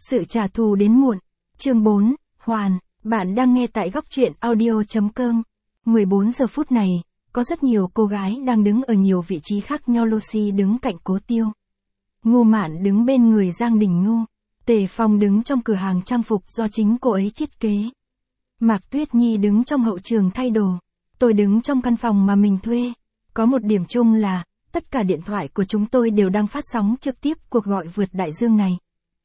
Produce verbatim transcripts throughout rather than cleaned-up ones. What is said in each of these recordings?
Sự trả thù đến muộn. Chương bốn, Hoàn, bạn đang nghe tại góc truyện audio.com. mười bốn giờ phút này, có rất nhiều cô gái đang đứng ở nhiều vị trí khác nhau. Lucy đứng cạnh Cố Tiêu. Ngô Mạn đứng bên người Giang Đình Nhu. Tề Phong đứng trong cửa hàng trang phục do chính cô ấy thiết kế. Mạc Tuyết Nhi đứng trong hậu trường thay đồ. Tôi đứng trong căn phòng mà mình thuê. Có một điểm chung là, tất cả điện thoại của chúng tôi đều đang phát sóng trực tiếp cuộc gọi vượt đại dương này.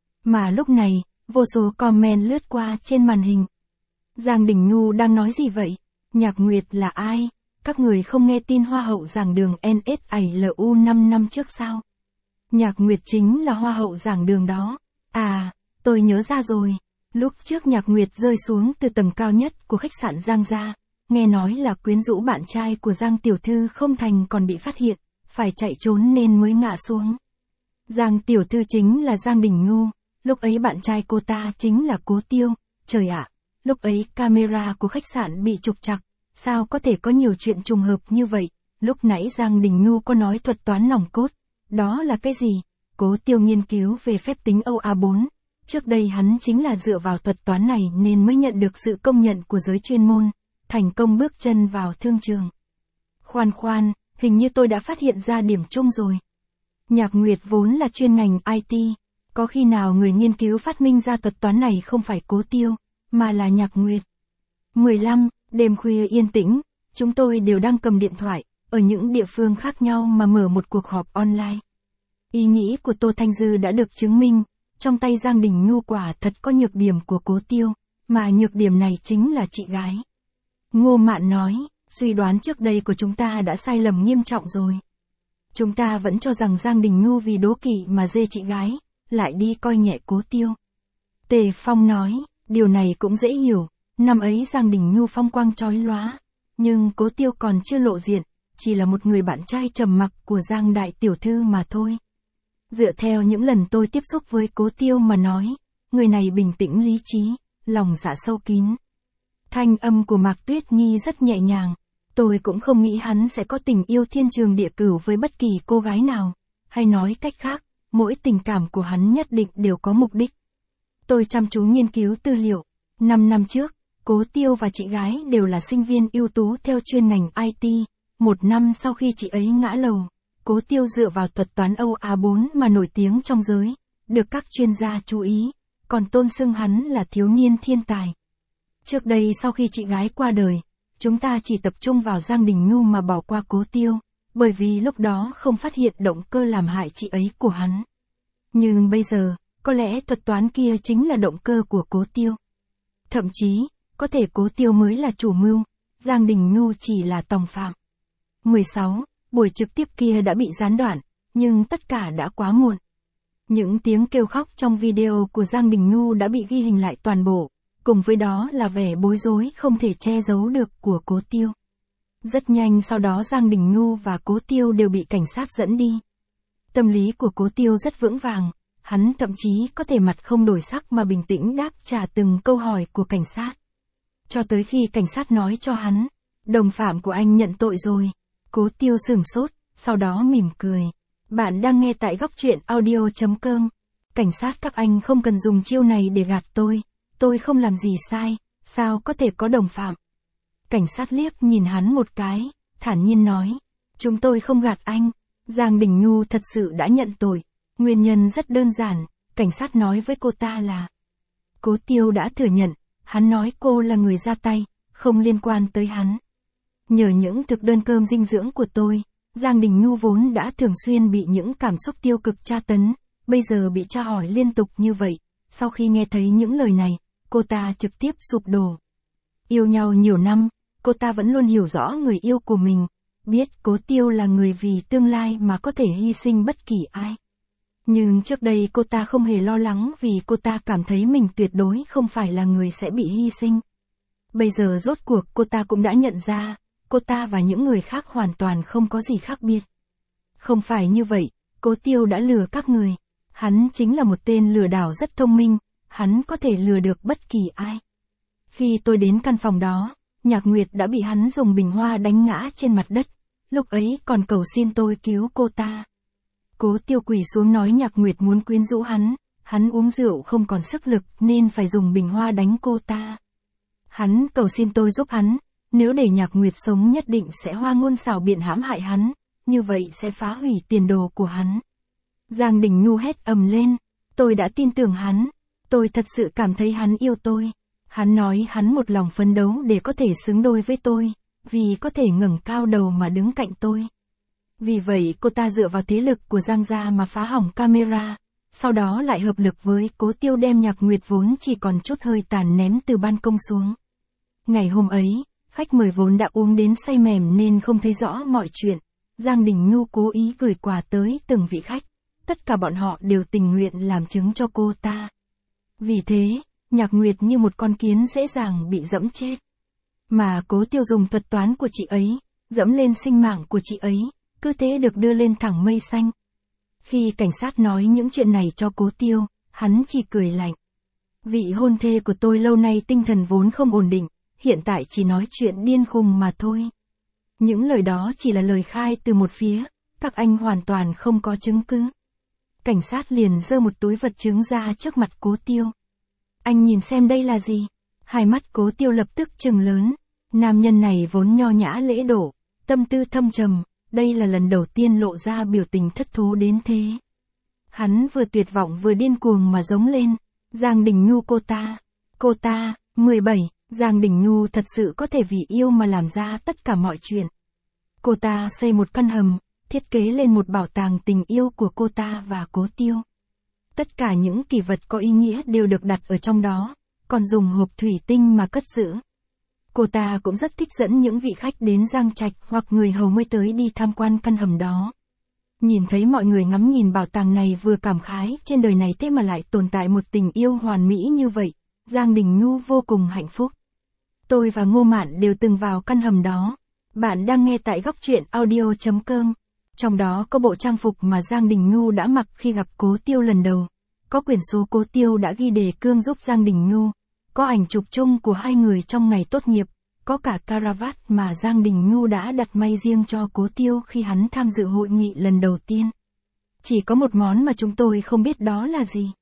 Mà lúc này, vô số comment lướt qua trên màn hình. Giang Đình Nhu đang nói gì vậy? Nhạc Nguyệt là ai? Các người không nghe tin Hoa hậu giảng đường en ét a lờ năm năm trước sao? Nhạc Nguyệt chính là Hoa hậu giảng đường đó. À, tôi nhớ ra rồi. Lúc trước Nhạc Nguyệt rơi xuống từ tầng cao nhất của khách sạn Giang gia. Nghe nói là quyến rũ bạn trai của Giang tiểu thư không thành còn bị phát hiện, phải chạy trốn nên mới ngã xuống. Giang tiểu thư chính là Giang Đình Nhu, lúc ấy bạn trai cô ta chính là Cố Tiêu. Trời ạ, lúc ấy camera của khách sạn bị trục trặc, sao có thể có nhiều chuyện trùng hợp như vậy? Lúc nãy Giang Đình Nhu có nói thuật toán nòng cốt, đó là cái gì? Cố Tiêu nghiên cứu về phép tính O A bốn, trước đây hắn chính là dựa vào thuật toán này nên mới nhận được sự công nhận của giới chuyên môn, thành công bước chân vào thương trường. Khoan khoan, hình như tôi đã phát hiện ra điểm chung rồi. Nhạc Nguyệt vốn là chuyên ngành I T, có khi nào người nghiên cứu phát minh ra thuật toán này không phải Cố Tiêu, mà là Nhạc Nguyệt. mười lăm, đêm khuya yên tĩnh, chúng tôi đều đang cầm điện thoại, ở những địa phương khác nhau mà mở một cuộc họp online. Ý nghĩ của Tô Thanh Dư đã được chứng minh, trong tay Giang Đình Nhu quả thật có nhược điểm của Cố Tiêu, mà nhược điểm này chính là chị gái. Ngô Mạn nói, suy đoán trước đây của chúng ta đã sai lầm nghiêm trọng rồi. Chúng ta vẫn cho rằng Giang Đình Nhu vì đố kỵ mà dê chị gái, lại đi coi nhẹ Cố Tiêu. Tề Phong nói, điều này cũng dễ hiểu, năm ấy Giang Đình Nhu phong quang chói lóa, nhưng Cố Tiêu còn chưa lộ diện, chỉ là một người bạn trai trầm mặc của Giang đại tiểu thư mà thôi. Dựa theo những lần tôi tiếp xúc với Cố Tiêu mà nói, người này bình tĩnh lý trí, lòng dạ sâu kín. Thanh âm của Mạc Tuyết Nhi rất nhẹ nhàng, tôi cũng không nghĩ hắn sẽ có tình yêu thiên trường địa cửu với bất kỳ cô gái nào, hay nói cách khác, mỗi tình cảm của hắn nhất định đều có mục đích. Tôi chăm chú nghiên cứu tư liệu, năm năm trước, Cố Tiêu và chị gái đều là sinh viên ưu tú theo chuyên ngành I T, một năm sau khi chị ấy ngã lầu, Cố Tiêu dựa vào thuật toán O A bốn mà nổi tiếng trong giới, được các chuyên gia chú ý, còn tôn xưng hắn là thiếu niên thiên tài. Trước đây sau khi chị gái qua đời, chúng ta chỉ tập trung vào Giang Đình Nhu mà bỏ qua Cố Tiêu, bởi vì lúc đó không phát hiện động cơ làm hại chị ấy của hắn. Nhưng bây giờ, có lẽ thuật toán kia chính là động cơ của Cố Tiêu. Thậm chí, có thể Cố Tiêu mới là chủ mưu, Giang Đình Nhu chỉ là tòng phạm. mười sáu. Buổi trực tiếp kia đã bị gián đoạn, nhưng tất cả đã quá muộn. Những tiếng kêu khóc trong video của Giang Đình Nhu đã bị ghi hình lại toàn bộ, cùng với đó là vẻ bối rối không thể che giấu được của Cố Tiêu. Rất nhanh sau đó Giang Đình Nhu và Cố Tiêu đều bị cảnh sát dẫn đi. Tâm lý của Cố Tiêu rất vững vàng, hắn thậm chí có thể mặt không đổi sắc mà bình tĩnh đáp trả từng câu hỏi của cảnh sát. Cho tới khi cảnh sát nói cho hắn, đồng phạm của anh nhận tội rồi. Cố Tiêu sửng sốt, sau đó mỉm cười. Bạn đang nghe tại góc truyện audio.com. Cảnh sát các anh không cần dùng chiêu này để gạt tôi. Tôi không làm gì sai, sao có thể có đồng phạm? Cảnh sát liếc nhìn hắn một cái, thản nhiên nói. Chúng tôi không gạt anh. Giang Đình Nhu thật sự đã nhận tội. Nguyên nhân rất đơn giản, cảnh sát nói với cô ta là. Cố Tiêu đã thừa nhận, hắn nói cô là người ra tay, không liên quan tới hắn. Nhờ những thực đơn cơm dinh dưỡng của tôi, Giang Đình Nhu vốn đã thường xuyên bị những cảm xúc tiêu cực tra tấn, bây giờ bị tra hỏi liên tục như vậy, sau khi nghe thấy những lời này, cô ta trực tiếp sụp đổ. Yêu nhau nhiều năm, cô ta vẫn luôn hiểu rõ người yêu của mình, biết Cố Tiêu là người vì tương lai mà có thể hy sinh bất kỳ ai. Nhưng trước đây cô ta không hề lo lắng vì cô ta cảm thấy mình tuyệt đối không phải là người sẽ bị hy sinh. Bây giờ rốt cuộc cô ta cũng đã nhận ra, cô ta và những người khác hoàn toàn không có gì khác biệt. Không phải như vậy, Cố Tiêu đã lừa các người. Hắn chính là một tên lừa đảo rất thông minh, hắn có thể lừa được bất kỳ ai. Khi tôi đến căn phòng đó, Nhạc Nguyệt đã bị hắn dùng bình hoa đánh ngã trên mặt đất, lúc ấy còn cầu xin tôi cứu cô ta. Cố Tiêu quỳ xuống nói Nhạc Nguyệt muốn quyến rũ hắn, hắn uống rượu không còn sức lực nên phải dùng bình hoa đánh cô ta. Hắn cầu xin tôi giúp hắn, nếu để Nhạc Nguyệt sống nhất định sẽ hoa ngôn xảo biện hãm hại hắn, như vậy sẽ phá hủy tiền đồ của hắn. Giang Đình Nhu hét ầm lên, tôi đã tin tưởng hắn, tôi thật sự cảm thấy hắn yêu tôi. Hắn nói hắn một lòng phấn đấu để có thể xứng đôi với tôi, vì có thể ngẩng cao đầu mà đứng cạnh tôi. Vì vậy cô ta dựa vào thế lực của Giang gia mà phá hỏng camera, sau đó lại hợp lực với Cố Tiêu đem Nhạc Nguyệt vốn chỉ còn chút hơi tàn ném từ ban công xuống. Ngày hôm ấy, khách mời vốn đã uống đến say mềm nên không thấy rõ mọi chuyện. Giang Đình Nhu cố ý gửi quà tới từng vị khách, tất cả bọn họ đều tình nguyện làm chứng cho cô ta. Vì thế, Nhạc Nguyệt như một con kiến dễ dàng bị dẫm chết. Mà Cố Tiêu dùng thuật toán của chị ấy, dẫm lên sinh mạng của chị ấy, cứ thế được đưa lên thẳng mây xanh. Khi cảnh sát nói những chuyện này cho Cố Tiêu, hắn chỉ cười lạnh. Vị hôn thê của tôi lâu nay tinh thần vốn không ổn định, hiện tại chỉ nói chuyện điên khùng mà thôi. Những lời đó chỉ là lời khai từ một phía, các anh hoàn toàn không có chứng cứ. Cảnh sát liền giơ một túi vật chứng ra trước mặt Cố Tiêu. Anh nhìn xem đây là gì? Hai mắt Cố Tiêu lập tức trừng lớn. Nam nhân này vốn nho nhã lễ độ, tâm tư thâm trầm, đây là lần đầu tiên lộ ra biểu tình thất thố đến thế. Hắn vừa tuyệt vọng vừa điên cuồng mà giống lên. Giang Đình Nhu cô ta, cô ta, mười bảy, Giang Đình Nhu thật sự có thể vì yêu mà làm ra tất cả mọi chuyện. Cô ta xây một căn hầm, thiết kế lên một bảo tàng tình yêu của cô ta và Cố Tiêu. Tất cả những kỷ vật có ý nghĩa đều được đặt ở trong đó, còn dùng hộp thủy tinh mà cất giữ. Cô ta cũng rất thích dẫn những vị khách đến Giang Trạch hoặc người hầu mới tới đi tham quan căn hầm đó. Nhìn thấy mọi người ngắm nhìn bảo tàng này vừa cảm khái trên đời này thế mà lại tồn tại một tình yêu hoàn mỹ như vậy, Giang Đình Nhu vô cùng hạnh phúc. Tôi và Ngô Mạn đều từng vào căn hầm đó. Bạn đang nghe tại góc truyện audio chấm com. Trong đó có bộ trang phục mà Giang Đình Nhu đã mặc khi gặp Cố Tiêu lần đầu. Có quyển số Cố Tiêu đã ghi đề cương giúp Giang Đình Nhu. Có ảnh chụp chung của hai người trong ngày tốt nghiệp. Có cả caravat mà Giang Đình Nhu đã đặt may riêng cho Cố Tiêu khi hắn tham dự hội nghị lần đầu tiên. Chỉ có một món mà chúng tôi không biết đó là gì.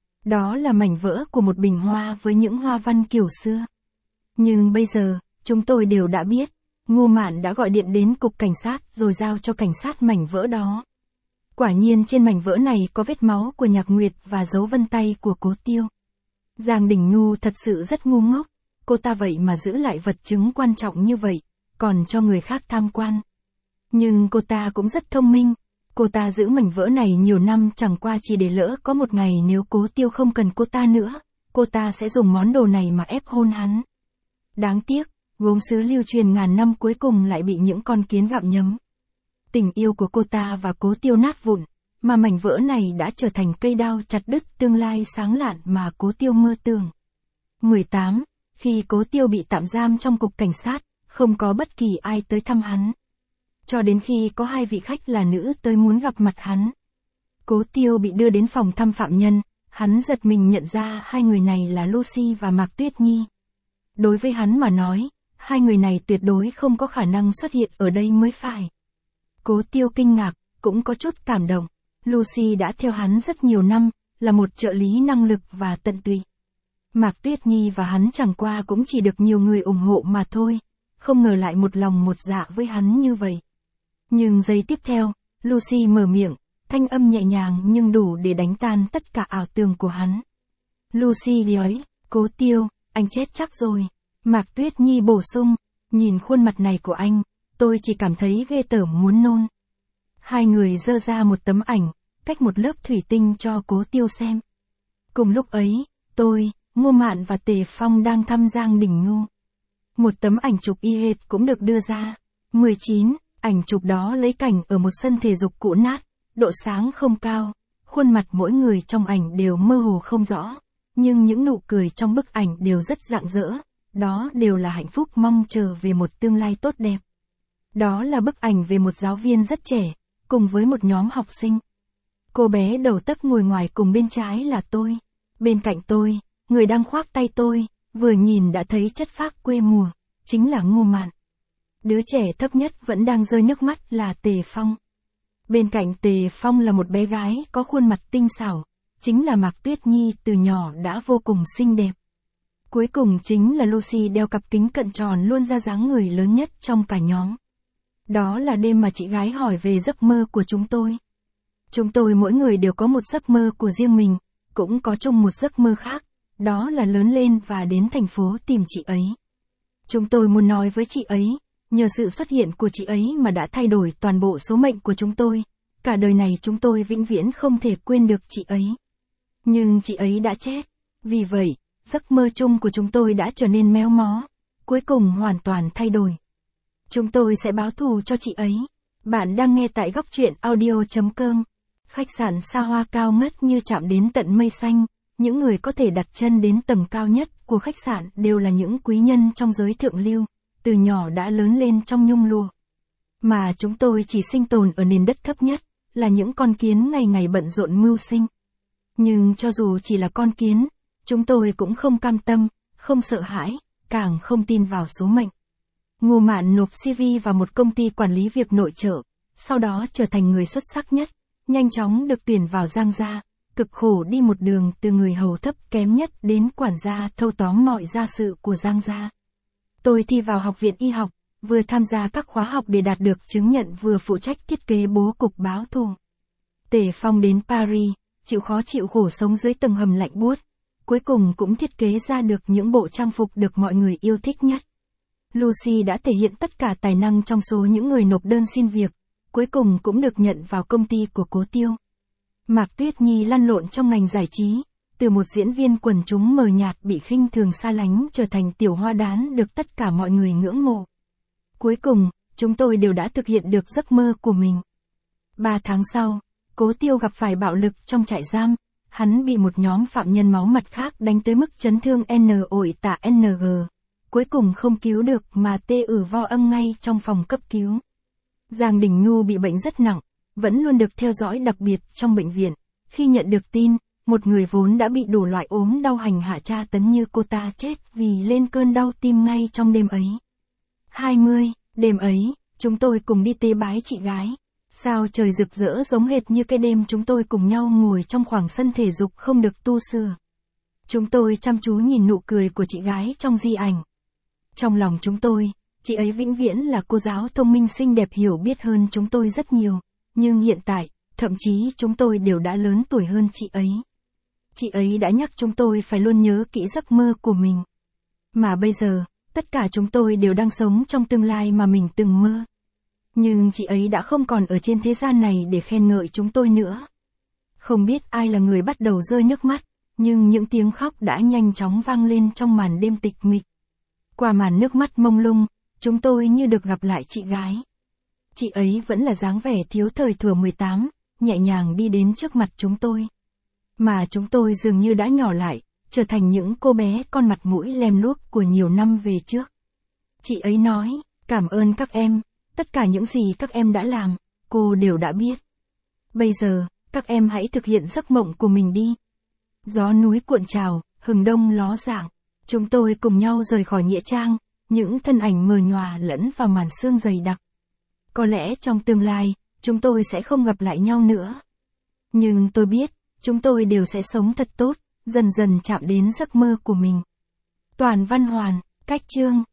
Đó là mảnh vỡ của một bình hoa với những hoa văn kiểu xưa. Nhưng bây giờ, chúng tôi đều đã biết. Ngô Mạn đã gọi điện đến cục cảnh sát rồi giao cho cảnh sát mảnh vỡ đó. Quả nhiên trên mảnh vỡ này có vết máu của Nhạc Nguyệt và dấu vân tay của Cố Tiêu. Giang Đình Nhu thật sự rất ngu ngốc. Cô ta vậy mà giữ lại vật chứng quan trọng như vậy, còn cho người khác tham quan. Nhưng cô ta cũng rất thông minh. Cô ta giữ mảnh vỡ này nhiều năm chẳng qua chỉ để lỡ có một ngày nếu Cố Tiêu không cần cô ta nữa, cô ta sẽ dùng món đồ này mà ép hôn hắn. Đáng tiếc, gốm sứ lưu truyền ngàn năm cuối cùng lại bị những con kiến gặm nhấm. Tình yêu của cô ta và Cố Tiêu nát vụn, mà mảnh vỡ này đã trở thành cây đao chặt đứt tương lai sáng lạn mà Cố Tiêu mơ tưởng. mười tám. Khi Cố Tiêu bị tạm giam trong cục cảnh sát, không có bất kỳ ai tới thăm hắn. Cho đến khi có hai vị khách là nữ tới muốn gặp mặt hắn. Cố Tiêu bị đưa đến phòng thăm phạm nhân, hắn giật mình nhận ra hai người này là Lucy và Mạc Tuyết Nhi. Đối với hắn mà nói, hai người này tuyệt đối không có khả năng xuất hiện ở đây mới phải. Cố Tiêu kinh ngạc, cũng có chút cảm động. Lucy đã theo hắn rất nhiều năm, là một trợ lý năng lực và tận tụy. Mạc Tuyết Nhi và hắn chẳng qua cũng chỉ được nhiều người ủng hộ mà thôi, không ngờ lại một lòng một dạ với hắn như vậy. Nhưng giây tiếp theo, Lucy mở miệng, thanh âm nhẹ nhàng nhưng đủ để đánh tan tất cả ảo tưởng của hắn. Lucy nói, Cố Tiêu, anh chết chắc rồi. Mạc Tuyết Nhi bổ sung, nhìn khuôn mặt này của anh, tôi chỉ cảm thấy ghê tởm muốn nôn. Hai người giơ ra một tấm ảnh, cách một lớp thủy tinh cho Cố Tiêu xem. Cùng lúc ấy, tôi, Ngô Mạn và Tề Phong đang thăm Giang Đình Nhu. Một tấm ảnh chụp y hệt cũng được đưa ra. mười chín, ảnh chụp đó lấy cảnh ở một sân thể dục cũ nát, độ sáng không cao, khuôn mặt mỗi người trong ảnh đều mơ hồ không rõ, nhưng những nụ cười trong bức ảnh đều rất rạng rỡ, đó đều là hạnh phúc mong chờ về một tương lai tốt đẹp. Đó là bức ảnh về một giáo viên rất trẻ, cùng với một nhóm học sinh. Cô bé đầu tấc ngồi ngoài cùng bên trái là tôi. Bên cạnh tôi, người đang khoác tay tôi, vừa nhìn đã thấy chất phác quê mùa, chính là Ngô Mạn. Đứa trẻ thấp nhất vẫn đang rơi nước mắt là Tề Phong. Bên cạnh Tề Phong là một bé gái có khuôn mặt tinh xảo, chính là Mạc Tuyết Nhi từ nhỏ đã vô cùng xinh đẹp. Cuối cùng chính là Lucy đeo cặp kính cận tròn luôn ra dáng người lớn nhất trong cả nhóm. Đó là đêm mà chị gái hỏi về giấc mơ của chúng tôi. Chúng tôi mỗi người đều có một giấc mơ của riêng mình, cũng có chung một giấc mơ khác, đó là lớn lên và đến thành phố tìm chị ấy. Chúng tôi muốn nói với chị ấy, nhờ sự xuất hiện của chị ấy mà đã thay đổi toàn bộ số mệnh của chúng tôi, cả đời này chúng tôi vĩnh viễn không thể quên được chị ấy. Nhưng chị ấy đã chết, vì vậy, giấc mơ chung của chúng tôi đã trở nên méo mó, cuối cùng hoàn toàn thay đổi. Chúng tôi sẽ báo thù cho chị ấy. Bạn đang nghe tại góc truyện audio.com. Khách sạn xa hoa cao ngất như chạm đến tận mây xanh, những người có thể đặt chân đến tầng cao nhất của khách sạn đều là những quý nhân trong giới thượng lưu, từ nhỏ đã lớn lên trong nhung lụa. Mà chúng tôi chỉ sinh tồn ở nền đất thấp nhất, là những con kiến ngày ngày bận rộn mưu sinh. Nhưng cho dù chỉ là con kiến, chúng tôi cũng không cam tâm, không sợ hãi, càng không tin vào số mệnh. Ngô Mạn nộp xê vê vào một công ty quản lý việc nội trợ, sau đó trở thành người xuất sắc nhất, nhanh chóng được tuyển vào Giang gia, cực khổ đi một đường từ người hầu thấp kém nhất đến quản gia thâu tóm mọi gia sự của Giang gia. Tôi thi vào học viện y học, vừa tham gia các khóa học để đạt được chứng nhận vừa phụ trách thiết kế bố cục báo thù. Tề Phong đến Paris, chịu khó chịu khổ sống dưới tầng hầm lạnh buốt, cuối cùng cũng thiết kế ra được những bộ trang phục được mọi người yêu thích nhất. Lucy đã thể hiện tất cả tài năng trong số những người nộp đơn xin việc, cuối cùng cũng được nhận vào công ty của Cố Tiêu. Mạc Tuyết Nhi lăn lộn trong ngành giải trí, từ một diễn viên quần chúng mờ nhạt bị khinh thường xa lánh trở thành tiểu hoa đán được tất cả mọi người ngưỡng mộ. Cuối cùng, chúng tôi đều đã thực hiện được giấc mơ của mình. Ba tháng sau, Cố Tiêu gặp phải bạo lực trong trại giam, hắn bị một nhóm phạm nhân máu mặt khác đánh tới mức chấn thương N ổi tạ N G. Cuối cùng không cứu được mà tê ử vo âm ngay trong phòng cấp cứu. Giang Đình Nhu bị bệnh rất nặng, vẫn luôn được theo dõi đặc biệt trong bệnh viện. Khi nhận được tin, một người vốn đã bị đủ loại ốm đau hành hạ tra tấn như cô ta chết vì lên cơn đau tim ngay trong đêm ấy. hai mươi, đêm ấy, chúng tôi cùng đi tế bái chị gái. Sao trời rực rỡ giống hệt như cái đêm chúng tôi cùng nhau ngồi trong khoảng sân thể dục không được tu sửa. Chúng tôi chăm chú nhìn nụ cười của chị gái trong di ảnh. Trong lòng chúng tôi, chị ấy vĩnh viễn là cô giáo thông minh xinh đẹp hiểu biết hơn chúng tôi rất nhiều, nhưng hiện tại, thậm chí chúng tôi đều đã lớn tuổi hơn chị ấy. Chị ấy đã nhắc chúng tôi phải luôn nhớ kỹ giấc mơ của mình. Mà bây giờ, tất cả chúng tôi đều đang sống trong tương lai mà mình từng mơ. Nhưng chị ấy đã không còn ở trên thế gian này để khen ngợi chúng tôi nữa. Không biết ai là người bắt đầu rơi nước mắt, nhưng những tiếng khóc đã nhanh chóng vang lên trong màn đêm tịch mịch. Qua màn nước mắt mông lung, chúng tôi như được gặp lại chị gái. Chị ấy vẫn là dáng vẻ thiếu thời thuở mười tám, nhẹ nhàng đi đến trước mặt chúng tôi. Mà chúng tôi dường như đã nhỏ lại, trở thành những cô bé con mặt mũi lem luốc của nhiều năm về trước. Chị ấy nói, cảm ơn các em, tất cả những gì các em đã làm, cô đều đã biết. Bây giờ, các em hãy thực hiện giấc mộng của mình đi. Gió núi cuộn trào, hừng đông ló dạng. Chúng tôi cùng nhau rời khỏi nghĩa trang, những thân ảnh mờ nhòa lẫn vào màn sương dày đặc. Có lẽ trong tương lai, chúng tôi sẽ không gặp lại nhau nữa. Nhưng tôi biết, chúng tôi đều sẽ sống thật tốt, dần dần chạm đến giấc mơ của mình. Toàn Văn Hoàn, Cách Chương.